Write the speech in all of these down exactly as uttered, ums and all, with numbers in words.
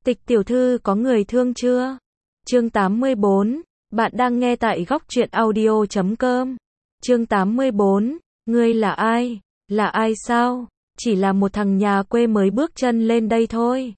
Tịch tiểu thư có người thương chưa? Chương tám mươi bốn. Bạn đang nghe tại góc truyện audio chấm com. Chương tám mươi bốn. Ngươi là ai? Là ai sao? Chỉ là một thằng nhà quê mới bước chân lên đây thôi.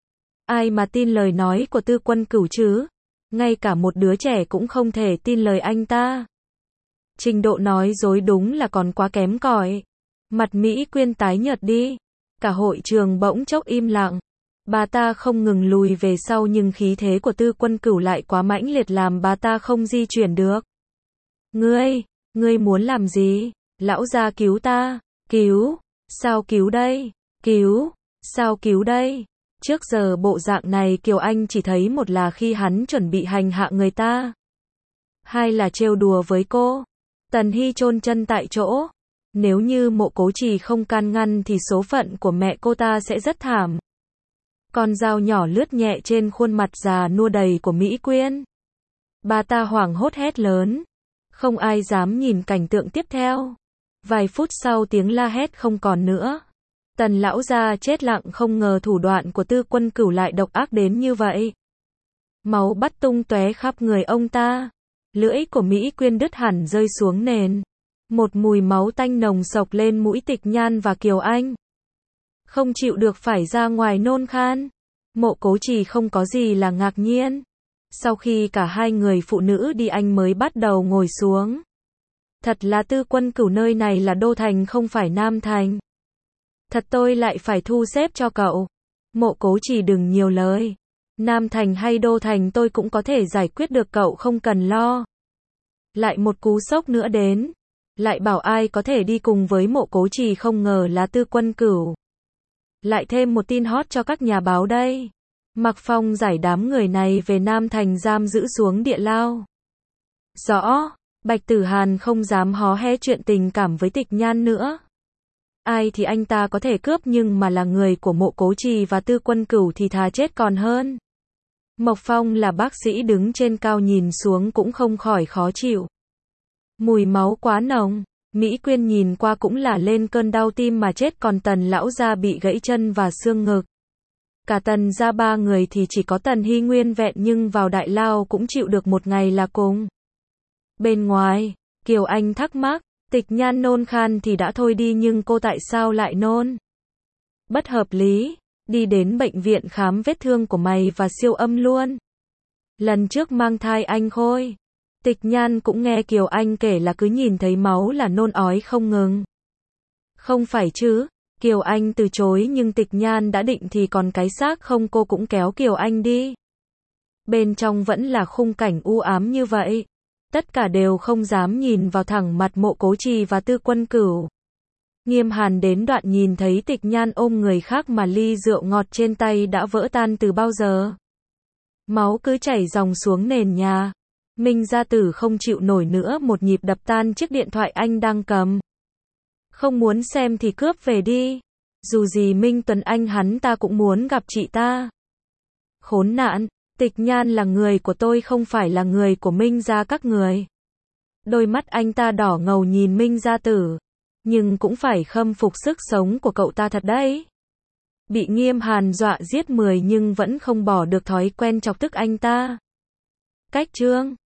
Ai mà tin lời nói của Tư Quân Cửu chứ? Ngay cả một đứa trẻ cũng không thể tin lời anh ta. Trình độ nói dối đúng là còn quá kém cỏi. Mặt Mỹ Quyên tái nhợt đi. Cả hội trường bỗng chốc im lặng. Bà ta không ngừng lùi về sau nhưng khí thế của Tư Quân Cửu lại quá mãnh liệt làm bà ta không di chuyển được. Ngươi, ngươi muốn làm gì? Lão gia cứu ta, cứu, sao cứu đây? Cứu, sao cứu đây? Trước giờ bộ dạng này Kiều Anh chỉ thấy một là khi hắn chuẩn bị hành hạ người ta. Hai là trêu đùa với cô. Tần Hy chôn chân tại chỗ. Nếu như Mộ Cố Trì không can ngăn thì số phận của mẹ cô ta sẽ rất thảm. Con dao nhỏ lướt nhẹ trên khuôn mặt già nua đầy của Mỹ Quyên. Bà ta hoảng hốt hét lớn. Không ai dám nhìn cảnh tượng tiếp theo. Vài phút sau tiếng la hét không còn nữa. Tần lão gia chết lặng không ngờ thủ đoạn của Tư Quân Cửu lại độc ác đến như vậy. Máu bắt tung tóe khắp người ông ta. Lưỡi của Mỹ Quyên đứt hẳn rơi xuống nền. Một mùi máu tanh nồng sộc lên mũi Tịch Nhan và Kiều Anh. Không chịu được phải ra ngoài nôn khan. Mộ Cố Trì không có gì là ngạc nhiên. Sau khi cả hai người phụ nữ đi anh mới bắt đầu ngồi xuống. Thật là Tư Quân Cửu, nơi này là Đô Thành không phải Nam Thành. Thật tôi lại phải thu xếp cho cậu. Mộ Cố Trì đừng nhiều lời. Nam Thành hay Đô Thành tôi cũng có thể giải quyết được, cậu không cần lo. Lại một cú sốc nữa đến. Lại bảo ai có thể đi cùng với Mộ Cố Trì, không ngờ là Tư Quân Cửu. Lại thêm một tin hot cho các nhà báo đây. Mạc Phong giải đám người này về Nam Thành giam giữ xuống địa lao. Rõ, Bạch Tử Hàn không dám hó hé chuyện tình cảm với Tịch Nhan nữa. Ai thì anh ta có thể cướp, nhưng mà là người của Mộ Cố Trì và Tư Quân Cửu thì thà chết còn hơn. Mộc Phong là bác sĩ đứng trên cao nhìn xuống cũng không khỏi khó chịu. Mùi máu quá nồng. Mỹ Quyên nhìn qua cũng là lên cơn đau tim mà chết, còn Tần lão gia bị gãy chân và xương ngực. Cả Tần gia ba người thì chỉ có Tần Hy nguyên vẹn, nhưng vào đại lao cũng chịu được một ngày là cùng. Bên ngoài, Kiều Anh thắc mắc, Tịch Nhan nôn khan thì đã thôi đi nhưng cô tại sao lại nôn? Bất hợp lý, đi đến bệnh viện khám vết thương của mày và siêu âm luôn. Lần trước mang thai anh Khôi. Tịch Nhan cũng nghe Kiều Anh kể là cứ nhìn thấy máu là nôn ói không ngừng. Không phải chứ? Kiều Anh từ chối nhưng Tịch Nhan đã định thì còn cái xác không, cô cũng kéo Kiều Anh đi. Bên trong vẫn là khung cảnh u ám như vậy. Tất cả đều không dám nhìn vào thẳng mặt Mộ Cố Trì và Tư Quân Cửu. Nghiêm Hàn đến đoạn nhìn thấy Tịch Nhan ôm người khác mà ly rượu ngọt trên tay đã vỡ tan từ bao giờ. Máu cứ chảy dòng xuống nền nhà. Minh gia tử không chịu nổi nữa, một nhịp đập tan chiếc điện thoại anh đang cầm. Không muốn xem thì cướp về đi. Dù gì Minh Tuấn Anh hắn ta cũng muốn gặp chị ta. Khốn nạn, Tịch Nhan là người của tôi không phải là người của Minh gia các người. Đôi mắt anh ta đỏ ngầu nhìn Minh gia tử. Nhưng cũng phải khâm phục sức sống của cậu ta thật đấy. Bị Nghiêm Hàn dọa giết mười nhưng vẫn không bỏ được thói quen chọc tức anh ta. Cách chương